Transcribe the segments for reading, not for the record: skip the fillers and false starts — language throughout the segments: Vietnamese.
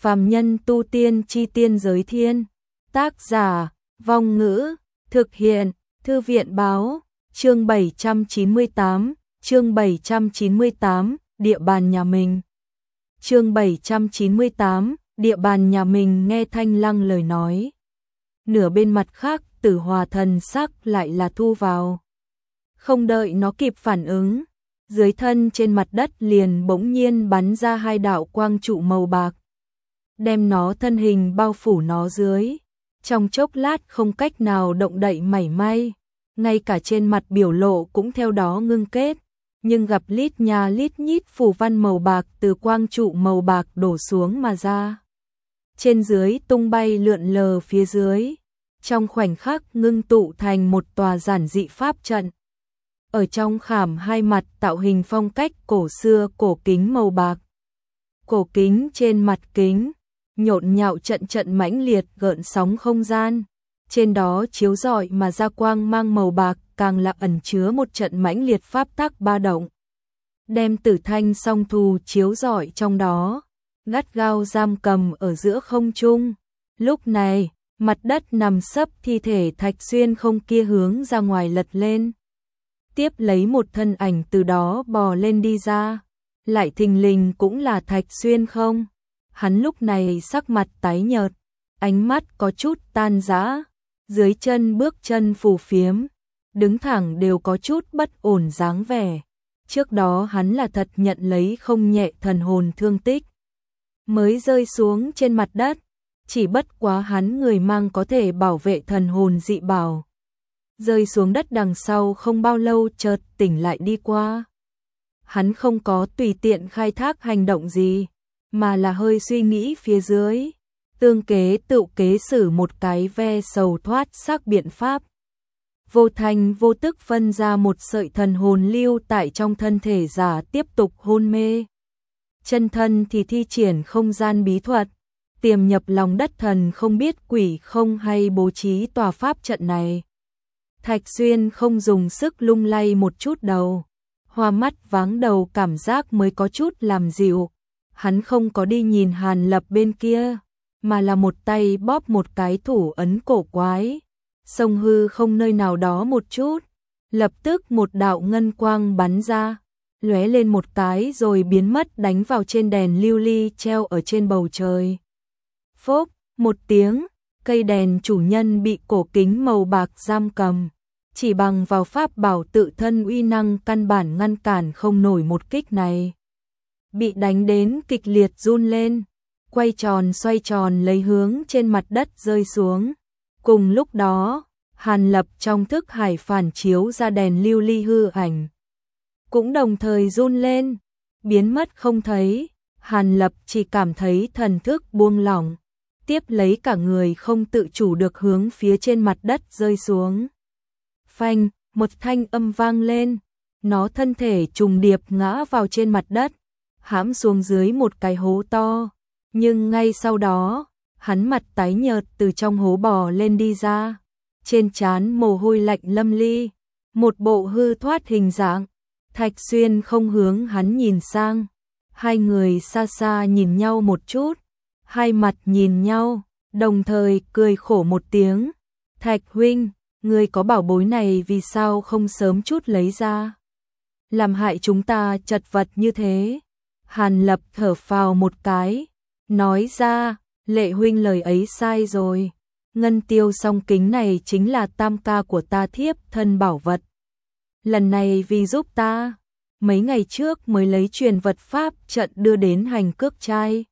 Phàm nhân tu tiên chi tiên giới thiên. Tác giả, Vong Ngữ, thực hiện, Thư viện báo, chương 798, địa bàn nhà mình. Chương 798, địa bàn nhà mình. Nghe Thanh Lăng lời nói. Nửa bên mặt khác Tử Hòa thần sắc lại là thu vào. Không đợi nó kịp phản ứng, dưới thân trên mặt đất liền bỗng nhiên bắn ra hai đạo quang trụ màu bạc, đem nó thân hình bao phủ nó dưới. Trong chốc lát không cách nào động đậy mảy may, ngay cả trên mặt biểu lộ cũng theo đó ngưng kết, nhưng gặp lít nha lít nhít phù văn màu bạc từ quang trụ màu bạc đổ xuống mà ra. Trên dưới tung bay lượn lờ phía dưới, trong khoảnh khắc ngưng tụ thành một tòa giản dị pháp trận. Ở trong khảm hai mặt tạo hình phong cách cổ xưa cổ kính màu bạc. Cổ kính trên mặt kính, nhộn nhạo trận trận mãnh liệt gợn sóng không gian. Trên đó chiếu rọi mà ra quang mang màu bạc càng là ẩn chứa một trận mãnh liệt pháp tắc ba động. Đem Tử Thanh song thù chiếu rọi trong đó, gắt gao giam cầm ở giữa không trung. Lúc này, mặt đất nằm sấp thi thể Thạch Xuyên không kia hướng ra ngoài lật lên. Tiếp lấy một thân ảnh từ đó bò lên đi ra, lại thình lình cũng là Thạch Xuyên không. Hắn lúc này sắc mặt tái nhợt, ánh mắt có chút tan rã, dưới chân bước chân phù phiếm, đứng thẳng đều có chút bất ổn dáng vẻ. Trước đó hắn là thật nhận lấy không nhẹ thần hồn thương tích, mới rơi xuống trên mặt đất, chỉ bất quá hắn người mang có thể bảo vệ thần hồn dị bảo. Rơi xuống đất đằng sau không bao lâu chợt tỉnh lại đi qua. Hắn không có tùy tiện khai thác hành động gì, mà là hơi suy nghĩ phía dưới, tương kế tự kế sử một cái ve sầu thoát xác biện pháp. Vô thành vô tức phân ra một sợi thần hồn lưu tại trong thân thể giả tiếp tục hôn mê. Chân thân thì thi triển không gian bí thuật, tiềm nhập lòng đất thần không biết quỷ không hay bố trí tòa pháp trận này. Thạch Xuyên không dùng sức lung lay một chút đầu, hoa mắt váng đầu cảm giác mới có chút làm dịu. Hắn không có đi nhìn Hàn Lập bên kia, mà là một tay bóp một cái thủ ấn cổ quái. Sông hư không nơi nào đó một chút, lập tức một đạo ngân quang bắn ra, lóe lên một cái rồi biến mất đánh vào trên đèn lưu ly treo ở trên bầu trời. Phốc, một tiếng, cây đèn chủ nhân bị cổ kính màu bạc giam cầm, chỉ bằng vào pháp bảo tự thân uy năng căn bản ngăn cản không nổi một kích này. Bị đánh đến kịch liệt run lên, quay tròn xoay tròn lấy hướng trên mặt đất rơi xuống. Cùng lúc đó, Hàn Lập trong thức hải phản chiếu ra đèn lưu ly hư ảnh, cũng đồng thời run lên, biến mất không thấy. Hàn Lập chỉ cảm thấy thần thức buông lỏng, tiếp lấy cả người không tự chủ được hướng phía trên mặt đất rơi xuống. Phanh, một thanh âm vang lên, nó thân thể trùng điệp ngã vào trên mặt đất, hãm xuống dưới một cái hố to, nhưng ngay sau đó, hắn mặt tái nhợt từ trong hố bò lên đi ra, trên trán mồ hôi lạnh lâm ly, một bộ hư thoát hình dạng. Thạch Xuyên không hướng hắn nhìn sang, hai người xa xa nhìn nhau một chút, hai mặt nhìn nhau, đồng thời cười khổ một tiếng. Thạch huynh, ngươi có bảo bối này vì sao không sớm chút lấy ra, làm hại chúng ta chật vật như thế. Hàn Lập thở phào một cái, nói ra, Lệ huynh lời ấy sai rồi, ngân tiêu song kính này chính là tam ca của ta thiếp thân bảo vật. Lần này vì giúp ta, mấy ngày trước mới lấy truyền vật pháp trận đưa đến Hành Cước Trai.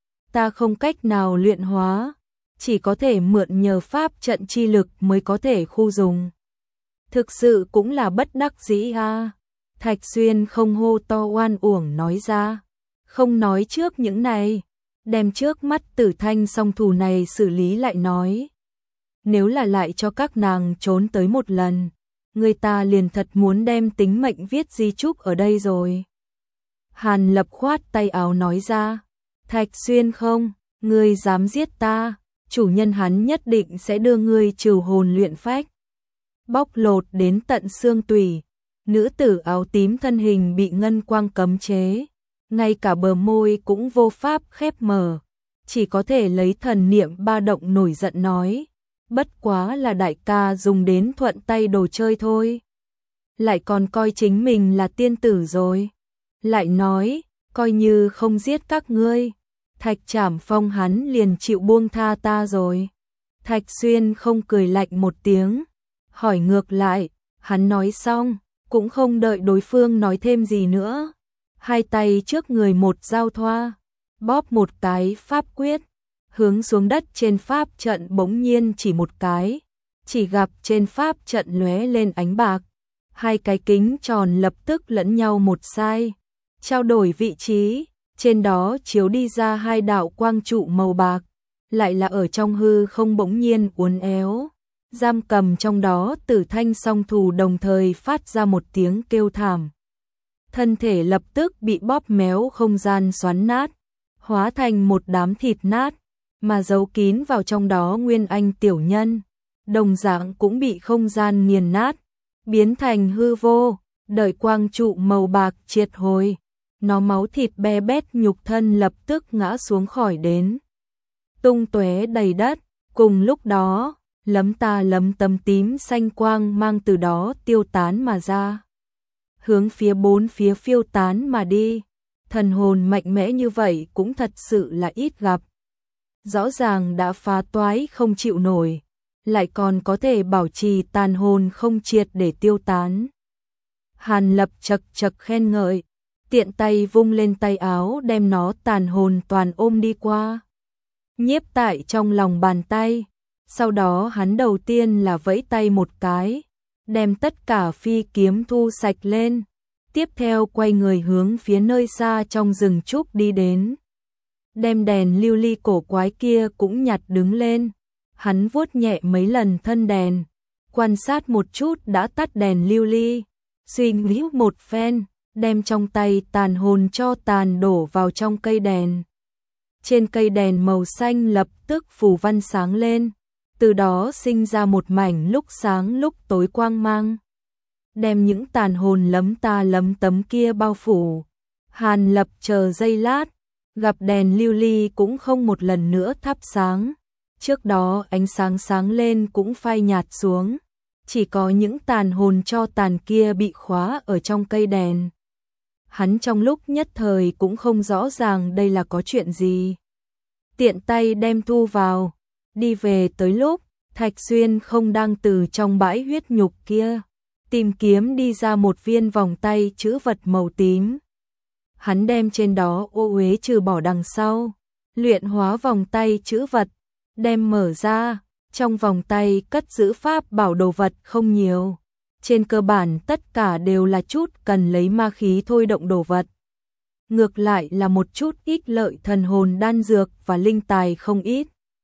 Ta không cách nào luyện hóa, chỉ có thể mượn nhờ pháp trận chi lực mới có thể khu dùng. Thực sự cũng là bất đắc dĩ ha. Thạch Xuyên không hô to oan uổng nói ra, không nói trước những này, đem trước mắt Tử Thanh song thù này xử lý lại nói. Nếu là lại cho các nàng trốn tới một lần, người ta liền thật muốn đem tính mệnh viết di chúc ở đây rồi. Hàn Lập khoát tay áo nói ra, Thạch Xuyên không, ngươi dám giết ta, chủ nhân hắn nhất định sẽ đưa ngươi trừ hồn luyện phách. Bóc lột đến tận xương tủy, nữ tử áo tím thân hình bị ngân quang cấm chế, ngay cả bờ môi cũng vô pháp khép mở, chỉ có thể lấy thần niệm ba động nổi giận nói, bất quá là đại ca dùng đến thuận tay đồ chơi thôi. Lại còn coi chính mình là tiên tử rồi. Lại nói, coi như không giết các ngươi, Thạch Trảm Phong hắn liền chịu buông tha ta rồi. Thạch Xuyên không cười lạnh một tiếng, hỏi ngược lại, hắn nói xong, cũng không đợi đối phương nói thêm gì nữa. Hai tay trước người một giao thoa, bóp một cái pháp quyết, hướng xuống đất trên pháp trận bỗng nhiên chỉ một cái, chỉ gặp trên pháp trận lóe lên ánh bạc. Hai cái kính tròn lập tức lẫn nhau một sai, trao đổi vị trí, trên đó chiếu đi ra hai đạo quang trụ màu bạc, lại là ở trong hư không bỗng nhiên uốn éo, giam cầm trong đó Tử Thanh song thù đồng thời phát ra một tiếng kêu thảm. Thân thể lập tức bị bóp méo không gian xoắn nát, hóa thành một đám thịt nát, mà giấu kín vào trong đó Nguyên Anh tiểu nhân, đồng dạng cũng bị không gian nghiền nát, biến thành hư vô, đợi quang trụ màu bạc triệt hồi, nó máu thịt be bét nhục thân lập tức ngã xuống khỏi đến, tung tóe đầy đất. Cùng lúc đó, lấm ta lấm tấm tím xanh quang mang từ đó tiêu tán mà ra, hướng phía bốn phía phiêu tán mà đi. Thần hồn mạnh mẽ như vậy cũng thật sự là ít gặp. Rõ ràng đã phá toái không chịu nổi, lại còn có thể bảo trì tàn hồn không triệt để tiêu tán. Hàn Lập chật chật khen ngợi, tiện tay vung lên tay áo đem nó tàn hồn toàn ôm đi qua, nhiếp tại trong lòng bàn tay. Sau đó hắn đầu tiên là vẫy tay một cái, đem tất cả phi kiếm thu sạch lên, tiếp theo quay người hướng phía nơi xa trong rừng trúc đi đến. Đem đèn lưu ly cổ quái kia cũng nhặt đứng lên, hắn vuốt nhẹ mấy lần thân đèn, quan sát một chút đã tắt đèn lưu ly, suy nghĩ một phen, đem trong tay tàn hồn cho tàn đổ vào trong cây đèn. Trên cây đèn màu xanh lập tức phù văn sáng lên, từ đó sinh ra một mảnh lúc sáng lúc tối quang mang, đem những tàn hồn lấm ta lấm tấm kia bao phủ. Hàn Lập chờ giây lát, gặp đèn lưu ly cũng không một lần nữa thắp sáng, trước đó ánh sáng sáng lên cũng phai nhạt xuống, chỉ có những tàn hồn cho tàn kia bị khóa ở trong cây đèn. Hắn trong lúc nhất thời cũng không rõ ràng đây là có chuyện gì, tiện tay đem thu vào, đi về tới lúc Thạch Xuyên không đang từ trong bãi huyết nhục kia tìm kiếm đi ra một viên vòng tay chữ vật màu tím. Hắn đem trên đó ô uế trừ bỏ đằng sau, luyện hóa vòng tay chữ vật, đem mở ra, trong vòng tay cất giữ pháp bảo đồ vật không nhiều, trên cơ bản tất cả đều là chút cần lấy ma khí thôi động đồ vật. Ngược lại là một chút ít lợi thần hồn đan dược và linh tài không ít.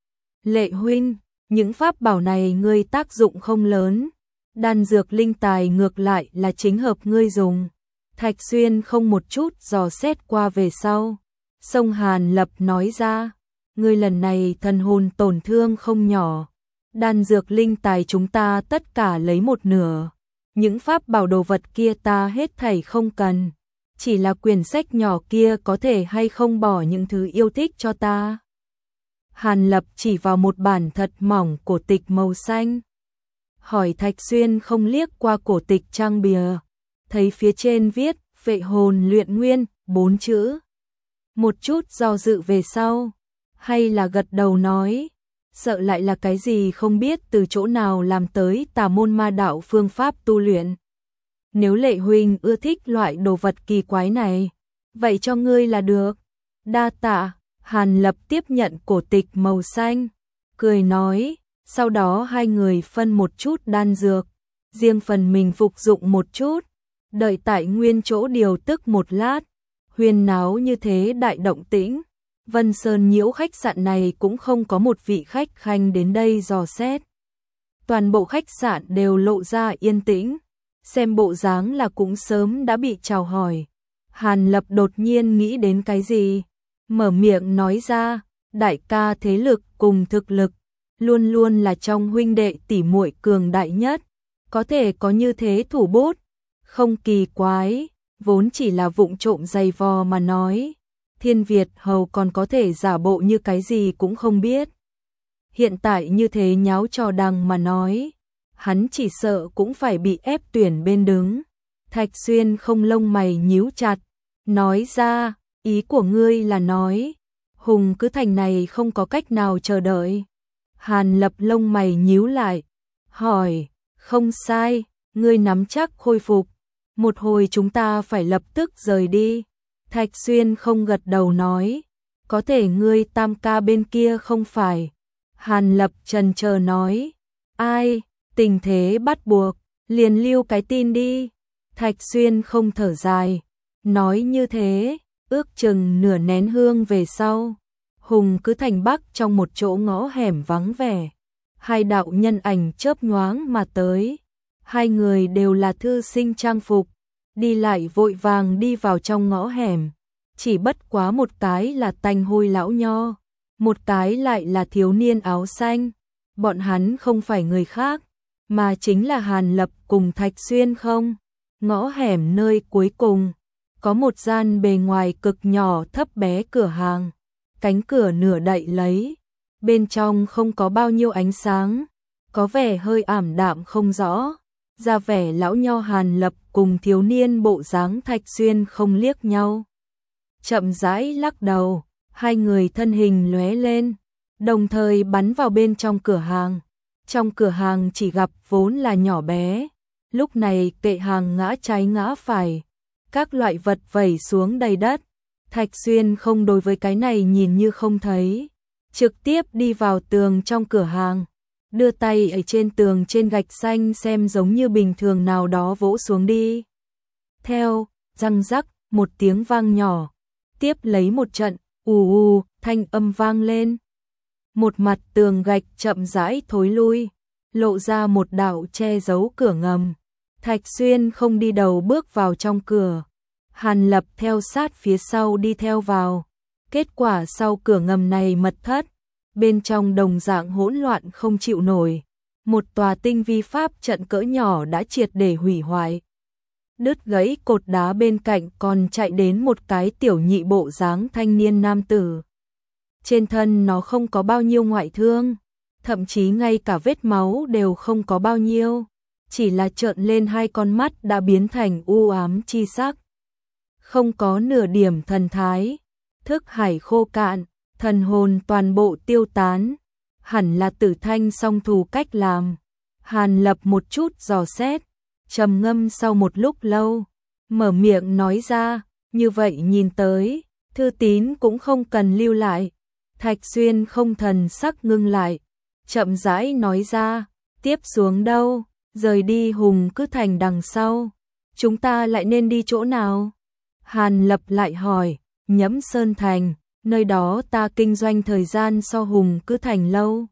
Lệ huynh, những pháp bảo này ngươi tác dụng không lớn, đan dược linh tài ngược lại là chính hợp ngươi dùng. Thạch Xuyên không một chút dò xét qua về sau, sông Hàn Lập nói ra, ngươi lần này thần hồn tổn thương không nhỏ, đan dược linh tài chúng ta tất cả lấy một nửa, những pháp bảo đồ vật kia ta hết thảy không cần, chỉ là quyển sách nhỏ kia có thể hay không bỏ những thứ yêu thích cho ta. Hàn Lập chỉ vào một bản thật mỏng cổ tịch màu xanh, hỏi Thạch Xuyên không liếc qua cổ tịch trang bìa, thấy phía trên viết Vệ hồn luyện nguyên 4 chữ. Một chút do dự về sau, hay là gật đầu nói, sợ lại là cái gì không biết từ chỗ nào làm tới tà môn ma đạo phương pháp tu luyện. Nếu Lệ huynh ưa thích loại đồ vật kỳ quái này, vậy cho ngươi là được. Đa tạ. Hàn Lập tiếp nhận cổ tịch màu xanh, cười nói, sau đó hai người phân một chút đan dược, riêng phần mình phục dụng một chút, đợi tại nguyên chỗ điều tức một lát. Huyên náo như thế đại động tĩnh, Vân Sơn Nhiễu khách sạn này cũng không có một vị khách khanh đến đây dò xét. Toàn bộ khách sạn đều lộ ra yên tĩnh, xem bộ dáng là cũng sớm đã bị chào hỏi. Hàn Lập đột nhiên nghĩ đến cái gì, mở miệng nói ra, đại ca thế lực cùng thực lực, luôn luôn là trong huynh đệ tỷ muội cường đại nhất, có thể có như thế thủ bút, không kỳ quái, vốn chỉ là vụng trộm giày vò mà nói. Thiên Việt Hầu còn có thể giả bộ như cái gì cũng không biết. Hiện tại như thế nháo trò đằng mà nói, hắn chỉ sợ cũng phải bị ép tuyển bên đứng. Thạch Xuyên không lông mày nhíu chặt, nói ra, ý của ngươi là nói, Hùng Cứ Thành này không có cách nào chờ đợi. Hàn Lập lông mày nhíu lại, hỏi, không sai, ngươi nắm chắc khôi phục, một hồi chúng ta phải lập tức rời đi. Thạch Xuyên không gật đầu nói, có thể ngươi Tam ca bên kia không phải. Hàn Lập chần chờ nói, ai, tình thế bắt buộc, liền lưu cái tin đi. Thạch Xuyên không thở dài, nói như thế, ước chừng nửa nén hương về sau, Hùng Cứ Thành Bắc trong một chỗ ngõ hẻm vắng vẻ, hai đạo nhân ảnh chớp nhoáng mà tới, hai người đều là thư sinh trang phục, đi lại vội vàng đi vào trong ngõ hẻm, chỉ bất quá một cái là tanh hôi lão nho, một cái lại là thiếu niên áo xanh, bọn hắn không phải người khác, mà chính là Hàn Lập cùng Thạch Xuyên không. Ngõ hẻm nơi cuối cùng, có một gian bề ngoài cực nhỏ thấp bé cửa hàng, cánh cửa nửa đậy lấy, bên trong không có bao nhiêu ánh sáng, có vẻ hơi ảm đạm không rõ, ra vẻ lão nho Hàn Lập cùng thiếu niên bộ dáng Thạch Xuyên không liếc nhau. Chậm rãi lắc đầu, hai người thân hình lóe lên, đồng thời bắn vào bên trong cửa hàng. Trong cửa hàng chỉ gặp vốn là nhỏ bé, lúc này kệ hàng ngã trái ngã phải, các loại vật vẩy xuống đầy đất. Thạch Xuyên không đối với cái này nhìn như không thấy, trực tiếp đi vào tường trong cửa hàng, đưa tay ở trên tường trên gạch xanh xem giống như bình thường nào đó vỗ xuống đi. Theo, răng rắc, một tiếng vang nhỏ, tiếp lấy một trận, thanh âm vang lên. Một mặt tường gạch chậm rãi thối lui, lộ ra một đạo che giấu cửa ngầm. Thạch Xuyên không đi đầu bước vào trong cửa, Hàn Lập theo sát phía sau đi theo vào. Kết quả sau cửa ngầm này mật thất, bên trong đồng dạng hỗn loạn không chịu nổi. Một tòa tinh vi pháp trận cỡ nhỏ đã triệt để hủy hoại. Đứt gãy cột đá bên cạnh còn chạy đến một cái tiểu nhị bộ dáng thanh niên nam tử. Trên thân nó không có bao nhiêu ngoại thương, thậm chí ngay cả vết máu đều không có bao nhiêu, chỉ là trợn lên hai con mắt đã biến thành u ám chi sắc. Không có nửa điểm thần thái, thức hải khô cạn, thần hồn toàn bộ tiêu tán, hẳn là Tử Thanh song thù cách làm. Hàn Lập một chút dò xét, trầm ngâm sau một lúc lâu, mở miệng nói ra, như vậy nhìn tới, thư tín cũng không cần lưu lại. Thạch Xuyên không thần sắc ngưng lại, chậm rãi nói ra, tiếp xuống đâu, rời đi Hùng Cứ Thành đằng sau, chúng ta lại nên đi chỗ nào? Hàn Lập lại hỏi, Nhẫm Sơn Thành, nơi đó ta kinh doanh thời gian so Hùng Cứ Thành lâu,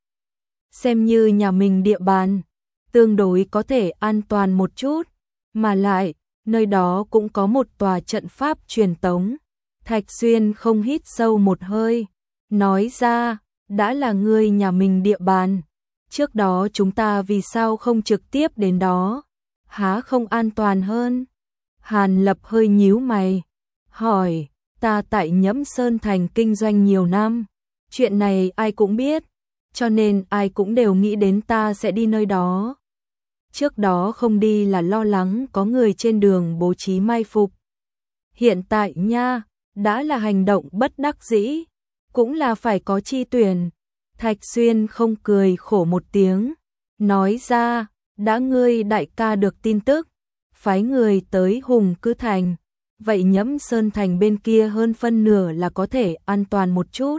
xem như nhà mình địa bàn, tương đối có thể an toàn một chút, mà lại, nơi đó cũng có một tòa trận pháp truyền tống. Thạch Xuyên không hít sâu một hơi, nói ra, đã là ngươi nhà mình địa bàn, trước đó chúng ta vì sao không trực tiếp đến đó, há không an toàn hơn? Hàn Lập hơi nhíu mày, hỏi, ta tại Nhẫm Sơn Thành kinh doanh nhiều năm, chuyện này ai cũng biết, cho nên ai cũng đều nghĩ đến ta sẽ đi nơi đó. Trước đó không đi là lo lắng có người trên đường bố trí mai phục. Hiện tại nha, đã là hành động bất đắc dĩ, cũng là phải có chi tuyển. Thạch Xuyên không cười khổ một tiếng, nói ra, đã ngươi đại ca được tin tức, phái người tới Hùng Cứ Thành, vậy Nhẫm Sơn Thành bên kia hơn phân nửa là có thể an toàn một chút.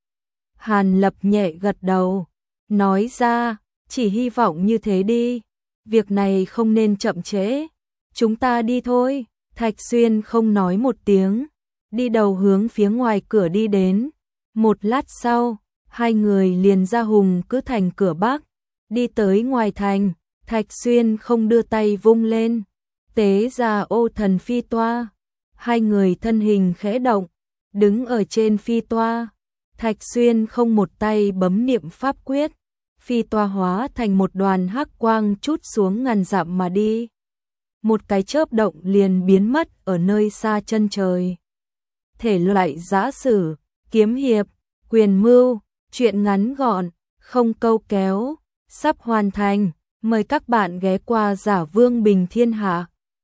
Hàn Lập nhẹ gật đầu, nói ra, chỉ hy vọng như thế đi, việc này không nên chậm trễ, chúng ta đi thôi. Thạch Xuyên không nói một tiếng, đi đầu hướng phía ngoài cửa đi đến. Một lát sau, hai người liền ra Hùng Cứ Thành cửa Bắc, đi tới ngoài thành. Thạch Xuyên không đưa tay vung lên, tế ra ô thần phi toa, hai người thân hình khẽ động, đứng ở trên phi toa. Thạch Xuyên không một tay bấm niệm pháp quyết, phi toa hóa thành một đoàn hắc quang trút xuống ngàn dặm mà đi. Một cái chớp động liền biến mất ở nơi xa chân trời. thể loại giã sử, kiếm hiệp, quyền mưu, truyện ngắn gọn, không câu kéo, sắp hoàn thành. Mời các bạn ghé qua Giả Vương Bình Thiên Hạ.